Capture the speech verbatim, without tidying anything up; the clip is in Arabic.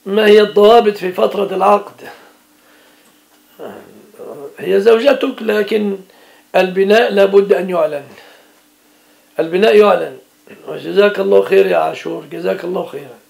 ما هي الضوابط في فترة العقد؟ هي زوجتك، لكن البناء لابد أن يعلن. البناء يعلن. وجزاك الله خير يا عاشور، جزاك الله خيرا.